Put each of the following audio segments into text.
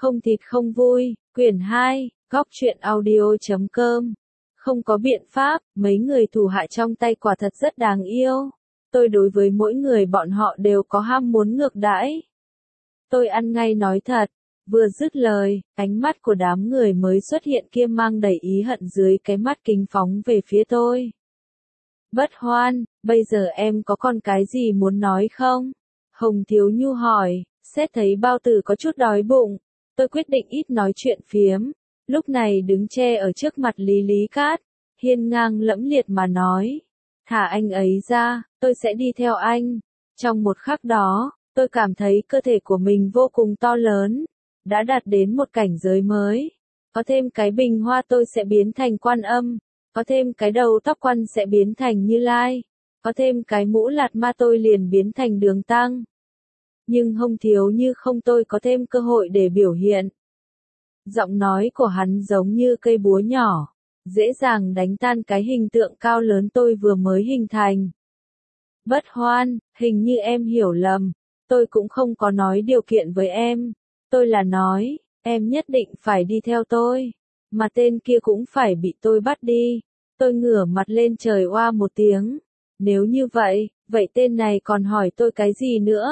Không thịt không vui, quyển 2, góc truyện audio.com. Không có biện pháp, mấy người thủ hạ trong tay quả thật rất đáng yêu. Tôi đối với mỗi người bọn họ đều có ham muốn ngược đãi. Tôi ăn ngay nói thật. Vừa dứt lời, ánh mắt của đám người mới xuất hiện kia mang đầy ý hận dưới cái mắt kính phóng về phía tôi. Bất Hoan, bây giờ em có còn cái gì muốn nói không? Hồng Thiếu Nhu hỏi, xét thấy bao tử có chút đói bụng. Tôi quyết định ít nói chuyện phiếm. Lúc này đứng che ở trước mặt Lý Cát, hiên ngang lẫm liệt mà nói. Thả anh ấy ra, tôi sẽ đi theo anh. Trong một khắc đó, tôi cảm thấy cơ thể của mình vô cùng to lớn. Đã đạt đến một cảnh giới mới. Có thêm cái bình hoa tôi sẽ biến thành Quan Âm. Có thêm cái đầu tóc Quan sẽ biến thành Như Lai. Có thêm cái mũ lạt ma tôi liền biến thành Đường Tăng. Nhưng Hồng Thiếu Như không, tôi có thêm cơ hội để biểu hiện. Giọng nói của hắn giống như cây búa nhỏ, dễ dàng đánh tan cái hình tượng cao lớn tôi vừa mới hình thành. Bất Hoan, hình như em hiểu lầm, tôi cũng không có nói điều kiện với em. Tôi là nói, em nhất định phải đi theo tôi, mà tên kia cũng phải bị tôi bắt đi. Tôi ngửa mặt lên trời oa một tiếng. Nếu như vậy, vậy tên này còn hỏi tôi cái gì nữa?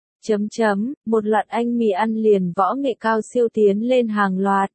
Một loạt anh mì ăn liền võ nghệ cao siêu tiến lên hàng loạt.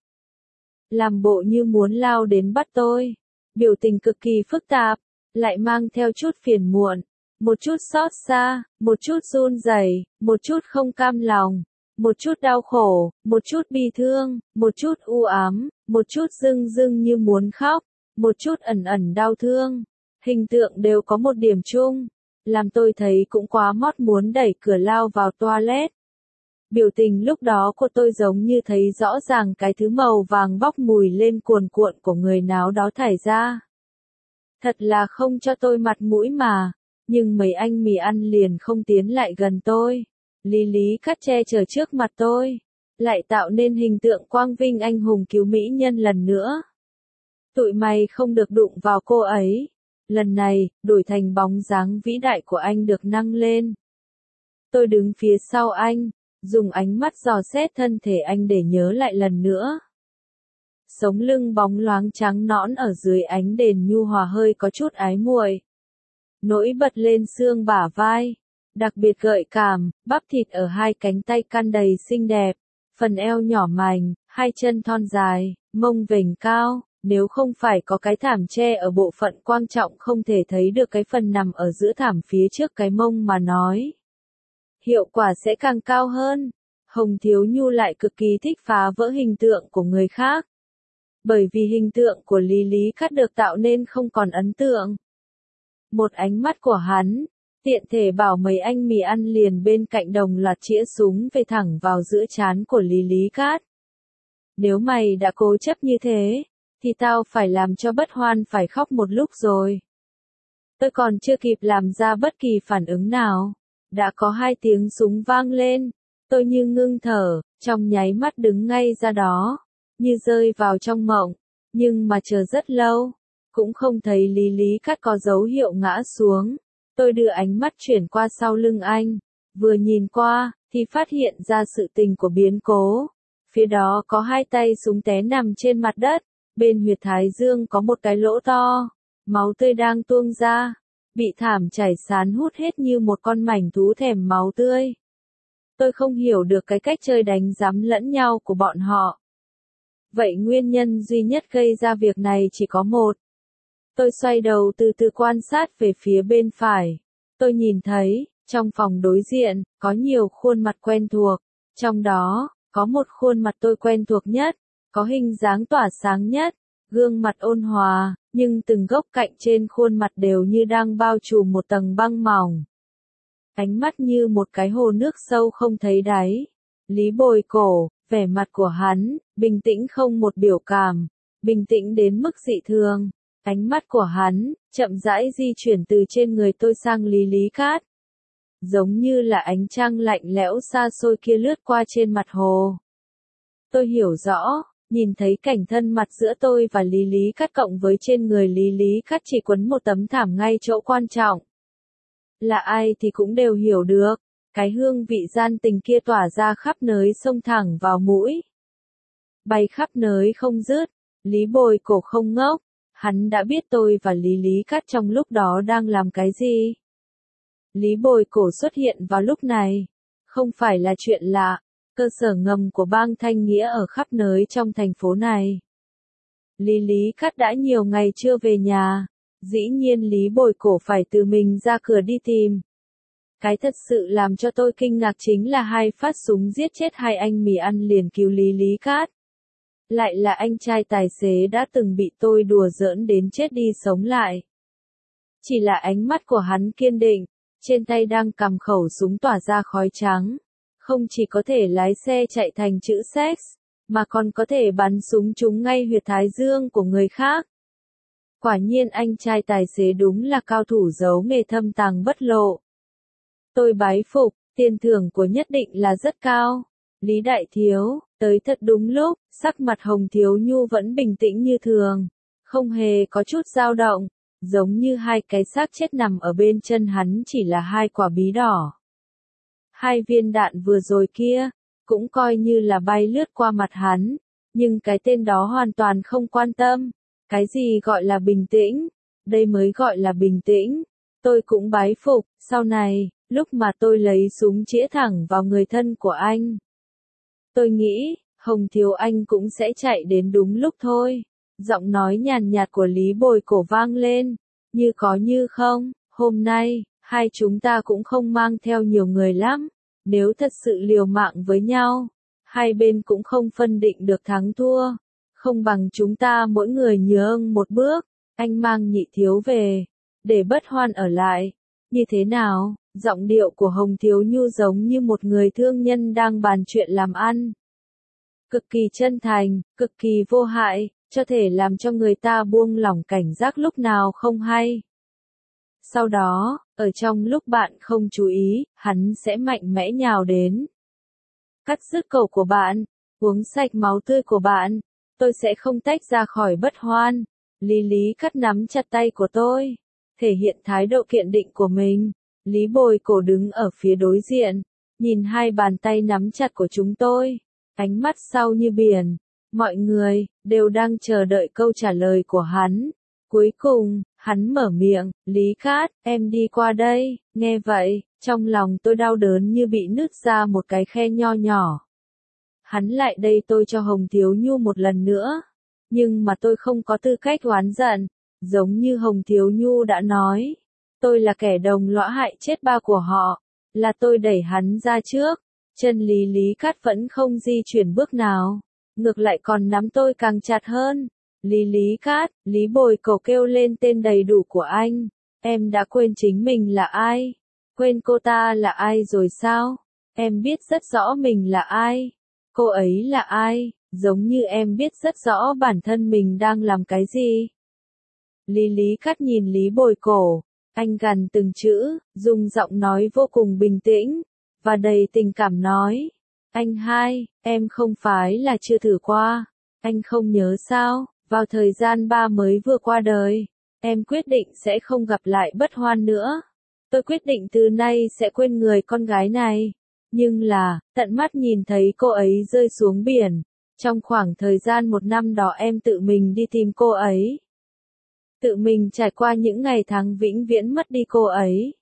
Làm bộ như muốn lao đến bắt tôi. Biểu tình cực kỳ phức tạp, lại mang theo chút phiền muộn, một chút xót xa, một chút run rẩy, một chút không cam lòng, một chút đau khổ, một chút bi thương, một chút u ám, một chút rưng rưng như muốn khóc, một chút ẩn ẩn đau thương. Hình tượng đều có một điểm chung, làm tôi thấy cũng quá mót muốn đẩy cửa lao vào toilet. Biểu tình lúc đó của tôi giống như thấy rõ ràng cái thứ màu vàng bốc mùi lên cuồn cuộn của người nào đó thải ra. Thật là không cho tôi mặt mũi mà, nhưng mấy anh mì ăn liền không tiến lại gần tôi. Lý Cát che chở trước mặt tôi, lại tạo nên hình tượng quang vinh anh hùng cứu mỹ nhân lần nữa. Tụi mày không được đụng vào cô ấy. Lần này, đổi thành bóng dáng vĩ đại của anh được nâng lên. Tôi đứng phía sau anh, dùng ánh mắt dò xét thân thể anh để nhớ lại lần nữa. Sống lưng bóng loáng trắng nõn ở dưới ánh đèn nhu hòa hơi có chút ái muội. Nổi bật lên xương bả vai, đặc biệt gợi cảm, bắp thịt ở hai cánh tay căn đầy xinh đẹp, phần eo nhỏ mảnh, hai chân thon dài, mông vểnh cao. Nếu không phải có cái thảm che ở bộ phận quan trọng không thể thấy được cái phần nằm ở giữa thảm phía trước cái mông mà nói. Hiệu quả sẽ càng cao hơn. Hồng Thiếu Nhu lại cực kỳ thích phá vỡ hình tượng của người khác. Bởi vì hình tượng của Lý Cát được tạo nên không còn ấn tượng. Một ánh mắt của hắn, tiện thể bảo mấy anh mì ăn liền bên cạnh đồng loạt chĩa súng về thẳng vào giữa trán của Lý Cát. Nếu mày đã cố chấp như thế, thì tao phải làm cho Bất Hoan phải khóc một lúc rồi. Tôi còn chưa kịp làm ra bất kỳ phản ứng nào, đã có hai tiếng súng vang lên. Tôi như ngưng thở, trong nháy mắt đứng ngay ra đó, như rơi vào trong mộng, nhưng mà chờ rất lâu, cũng không thấy Lý Cát có dấu hiệu ngã xuống. Tôi đưa ánh mắt chuyển qua sau lưng anh, vừa nhìn qua, thì phát hiện ra sự tình của biến cố. Phía đó có hai tay súng té nằm trên mặt đất. Bên huyệt thái dương có một cái lỗ to, máu tươi đang tuôn ra, bị thảm chảy sán hút hết như một con mảnh thú thèm máu tươi. Tôi không hiểu được cái cách chơi đánh giám lẫn nhau của bọn họ. Vậy nguyên nhân duy nhất gây ra việc này chỉ có một. Tôi xoay đầu từ từ quan sát về phía bên phải. Tôi nhìn thấy, trong phòng đối diện, có nhiều khuôn mặt quen thuộc. Trong đó, có một khuôn mặt tôi quen thuộc nhất. Có hình dáng tỏa sáng nhất, gương mặt ôn hòa, nhưng từng góc cạnh trên khuôn mặt đều như đang bao trùm một tầng băng mỏng. Ánh mắt như một cái hồ nước sâu không thấy đáy. Lý Bồi Cổ, vẻ mặt của hắn, bình tĩnh không một biểu cảm, bình tĩnh đến mức dị thường. Ánh mắt của hắn, chậm rãi di chuyển từ trên người tôi sang Lý Cát. Giống như là ánh trăng lạnh lẽo xa xôi kia lướt qua trên mặt hồ. Tôi hiểu rõ. Nhìn thấy cảnh thân mặt giữa tôi và Lý Cát cộng với trên người Lý Cát chỉ quấn một tấm thảm ngay chỗ quan trọng. Là ai thì cũng đều hiểu được, cái hương vị gian tình kia tỏa ra khắp nơi xông thẳng vào mũi. bay khắp nơi không dứt. Lý Bồi Cổ không ngốc, hắn đã biết tôi và Lý Lý Cát trong lúc đó đang làm cái gì. Lý Bồi Cổ xuất hiện vào lúc này, không phải là chuyện lạ, cơ sở ngầm của bang Thanh Nghĩa ở khắp nơi trong thành phố này. Lý Lý Cát đã nhiều ngày chưa về nhà, dĩ nhiên Lý Bồi Cổ phải tự mình ra cửa đi tìm. Cái thật sự làm cho tôi kinh ngạc chính là 2 phát súng giết chết 2 anh mì ăn liền cứu Lý Lý Cát. Lại là anh trai tài xế đã từng bị tôi đùa giỡn đến chết đi sống lại. Chỉ là ánh mắt của hắn kiên định, trên tay đang cầm khẩu súng tỏa ra khói trắng. Không chỉ có thể lái xe chạy thành chữ sex, mà còn có thể bắn súng trúng ngay huyệt thái dương của người khác. Quả nhiên anh trai tài xế đúng là cao thủ giấu nghề thâm tàng bất lộ. Tôi bái phục, tiền thưởng của nhất định là rất cao. Lý Đại Thiếu, tới thật đúng lúc, sắc mặt Hồng Thiếu Nhu vẫn bình tĩnh như thường, không hề có chút dao động, giống như 2 cái xác chết nằm ở bên chân hắn chỉ là 2 quả bí đỏ. 2 viên đạn vừa rồi kia, cũng coi như là bay lướt qua mặt hắn, nhưng cái tên đó hoàn toàn không quan tâm. Cái gì gọi là bình tĩnh? Đây mới gọi là bình tĩnh. Tôi cũng bái phục, sau này, lúc mà tôi lấy súng chĩa thẳng vào người thân của anh. Tôi nghĩ, Hồng Thiếu Anh cũng sẽ chạy đến đúng lúc thôi. Giọng nói nhàn nhạt của Lý Bồi Cổ vang lên, như có như không, hôm nay, 2 chúng ta cũng không mang theo nhiều người lắm. Nếu thật sự liều mạng với nhau, 2 bên cũng không phân định được thắng thua. Không bằng chúng ta mỗi người nhường một bước, anh mang Nhị Thiếu về, để Bất Hoan ở lại. Như thế nào? Giọng điệu của Hồng Thiếu Nhu giống như một người thương nhân đang bàn chuyện làm ăn. Cực kỳ chân thành, cực kỳ vô hại, cho thể làm cho người ta buông lỏng cảnh giác lúc nào không hay. Sau đó, ở trong lúc bạn không chú ý, hắn sẽ mạnh mẽ nhào đến. Cắt đứt cổ của bạn, uống sạch máu tươi của bạn, tôi sẽ không tách ra khỏi Bất Hoan. Lý Lý Cát nắm chặt tay của tôi, thể hiện thái độ kiên định của mình. Lý Bồi Cổ đứng ở phía đối diện, nhìn 2 bàn tay nắm chặt của chúng tôi, ánh mắt sâu như biển. Mọi người đều đang chờ đợi câu trả lời của hắn. Cuối cùng, hắn mở miệng, Lý Cát, em đi qua đây. Nghe vậy, trong lòng tôi đau đớn như bị nứt ra một cái khe nho nhỏ. Hắn lại đây tôi cho Hồng Thiếu Nhu một lần nữa. Nhưng mà tôi không có tư cách oán giận, giống như Hồng Thiếu Nhu đã nói. Tôi là kẻ đồng lõa hại chết ba của họ, là tôi đẩy hắn ra trước. Chân Lý Lý Cát vẫn không di chuyển bước nào, ngược lại còn nắm tôi càng chặt hơn. Lý Lý Cát, Lý Bồi Cổ kêu lên tên đầy đủ của anh. Em đã quên chính mình là ai? Quên cô ta là ai rồi sao? Em biết rất rõ mình là ai. Cô ấy là ai? Giống như em biết rất rõ bản thân mình đang làm cái gì. Lý Lý Cát nhìn Lý Bồi Cổ, anh gằn từng chữ, dùng giọng nói vô cùng bình tĩnh, và đầy tình cảm nói. Anh hai, em không phải là chưa thử qua. Anh không nhớ sao, vào thời gian ba mới vừa qua đời, em quyết định sẽ không gặp lại Bất Hoan nữa. Tôi quyết định từ nay sẽ quên người con gái này. Nhưng là, tận mắt nhìn thấy cô ấy rơi xuống biển. Trong khoảng thời gian 1 năm đó em tự mình đi tìm cô ấy. Tự mình trải qua những ngày tháng vĩnh viễn mất đi cô ấy.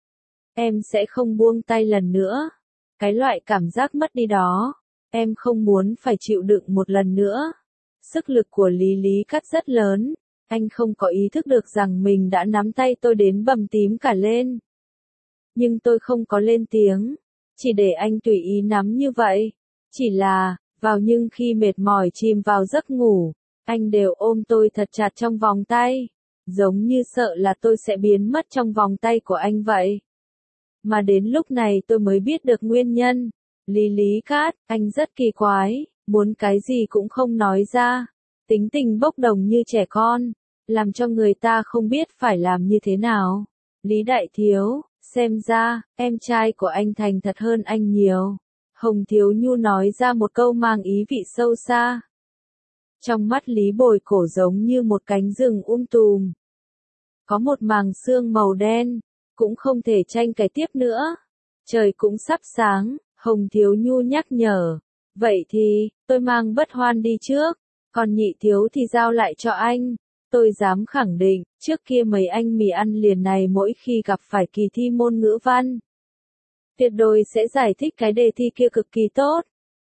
Em sẽ không buông tay lần nữa. Cái loại cảm giác mất đi đó, em không muốn phải chịu đựng một lần nữa. Sức lực của Lý Lý Cát rất lớn, anh không có ý thức được rằng mình đã nắm tay tôi đến bầm tím cả lên. Nhưng tôi không có lên tiếng, chỉ để anh tùy ý nắm như vậy. Chỉ là, nhưng khi mệt mỏi chìm vào giấc ngủ, anh đều ôm tôi thật chặt trong vòng tay, giống như sợ là tôi sẽ biến mất trong vòng tay của anh vậy. Mà đến lúc này tôi mới biết được nguyên nhân. Lý Lý Cát, anh rất kỳ quái, muốn cái gì cũng không nói ra. Tính tình bốc đồng như trẻ con, làm cho người ta không biết phải làm như thế nào. Lý Đại Thiếu, xem ra, em trai của anh thành thật hơn anh nhiều. Hồng Thiếu Nhu nói ra một câu mang ý vị sâu xa. Trong mắt Lý Bồi Cổ giống như một cánh rừng tùm. Có một màng sương màu đen, cũng không thể tranh cãi tiếp nữa. Trời cũng sắp sáng, Hồng Thiếu Nhu nhắc nhở, Vậy thì, tôi mang Bất Hoan đi trước, còn Nhị Thiếu thì giao lại cho anh. Tôi dám khẳng định, trước kia mấy anh mì ăn liền này mỗi khi gặp phải kỳ thi môn ngữ văn, tuyệt đối sẽ giải thích cái đề thi kia cực kỳ tốt.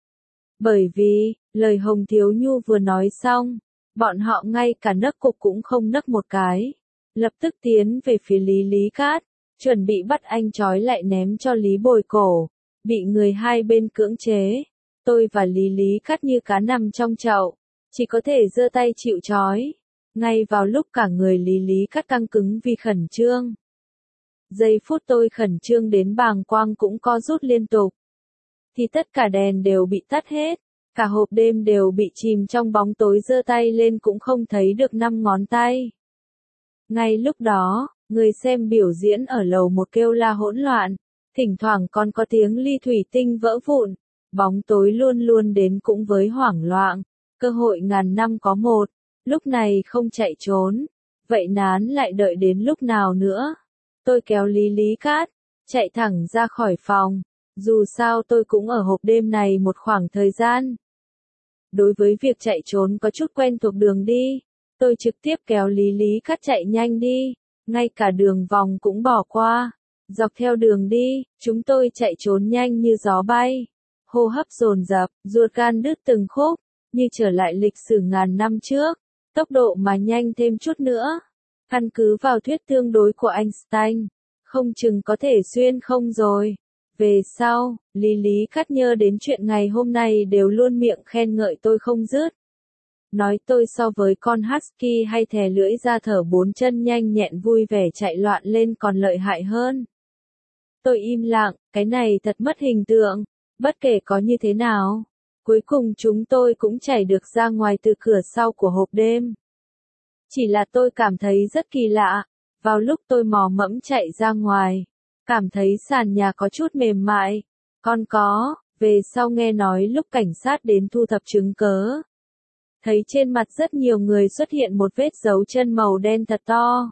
Bởi vì, lời Hồng Thiếu Nhu vừa nói xong, bọn họ ngay cả nấc cục cũng không nấc một cái. Lập tức tiến về phía Lý Cát, chuẩn bị bắt anh trói lại ném cho Lý Bồi cổ. Bị người hai bên cưỡng chế. Tôi và Lý Cát như cá nằm trong chậu, chỉ có thể giơ tay chịu trói. Ngay vào lúc cả người Lý Cát căng cứng vì khẩn trương. Giây phút tôi khẩn trương đến bàng quang cũng co rút liên tục. Thì tất cả đèn đều bị tắt hết. Cả hộp đêm đều bị chìm trong bóng tối, giơ tay lên cũng không thấy được 5 ngón tay. Ngay lúc đó, người xem biểu diễn ở lầu một kêu la hỗn loạn. Thỉnh thoảng còn có tiếng ly thủy tinh vỡ vụn. Bóng tối luôn luôn đến cũng với hoảng loạn. Cơ hội ngàn năm có một. Lúc này không chạy trốn. Vậy nán lại đợi đến lúc nào nữa? Tôi kéo Lý Cát, chạy thẳng ra khỏi phòng. Dù sao tôi cũng ở hộp đêm này một khoảng thời gian. Đối với việc chạy trốn có chút quen thuộc đường đi. Tôi trực tiếp kéo Lý Cát chạy nhanh đi. Ngay cả đường vòng cũng bỏ qua. Dọc theo đường đi, chúng tôi chạy trốn nhanh như gió bay. Hô hấp dồn dập, ruột gan đứt từng khúc, như trở lại lịch sử ngàn năm trước. Tốc độ mà nhanh thêm chút nữa. Căn cứ vào thuyết tương đối của Einstein, không chừng có thể xuyên không rồi. Về sau, Lý Cát nhớ đến chuyện ngày hôm nay đều luôn miệng khen ngợi tôi không dứt. Nói tôi so với con husky hay thè lưỡi ra thở 4 chân nhanh nhẹn vui vẻ chạy loạn lên còn lợi hại hơn. Tôi im lặng, cái này thật mất hình tượng. Bất kể có như thế nào, cuối cùng chúng tôi cũng chảy được ra ngoài từ cửa sau của hộp đêm. Chỉ là tôi cảm thấy rất kỳ lạ. Vào lúc tôi mò mẫm chạy ra ngoài, cảm thấy sàn nhà có chút mềm mại. Còn có, về sau nghe nói lúc cảnh sát đến thu thập chứng cớ, thấy trên mặt rất nhiều người xuất hiện một vết dấu chân màu đen thật to.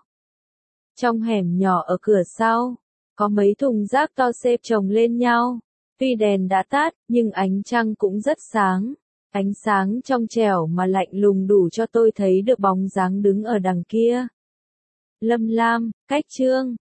Trong hẻm nhỏ ở cửa sau, có mấy thùng rác to xếp chồng lên nhau. Tuy đèn đã tắt, nhưng ánh trăng cũng rất sáng. Ánh sáng trong trẻo mà lạnh lùng đủ cho tôi thấy được bóng dáng đứng ở đằng kia. Lâm Lam, Cách Trương,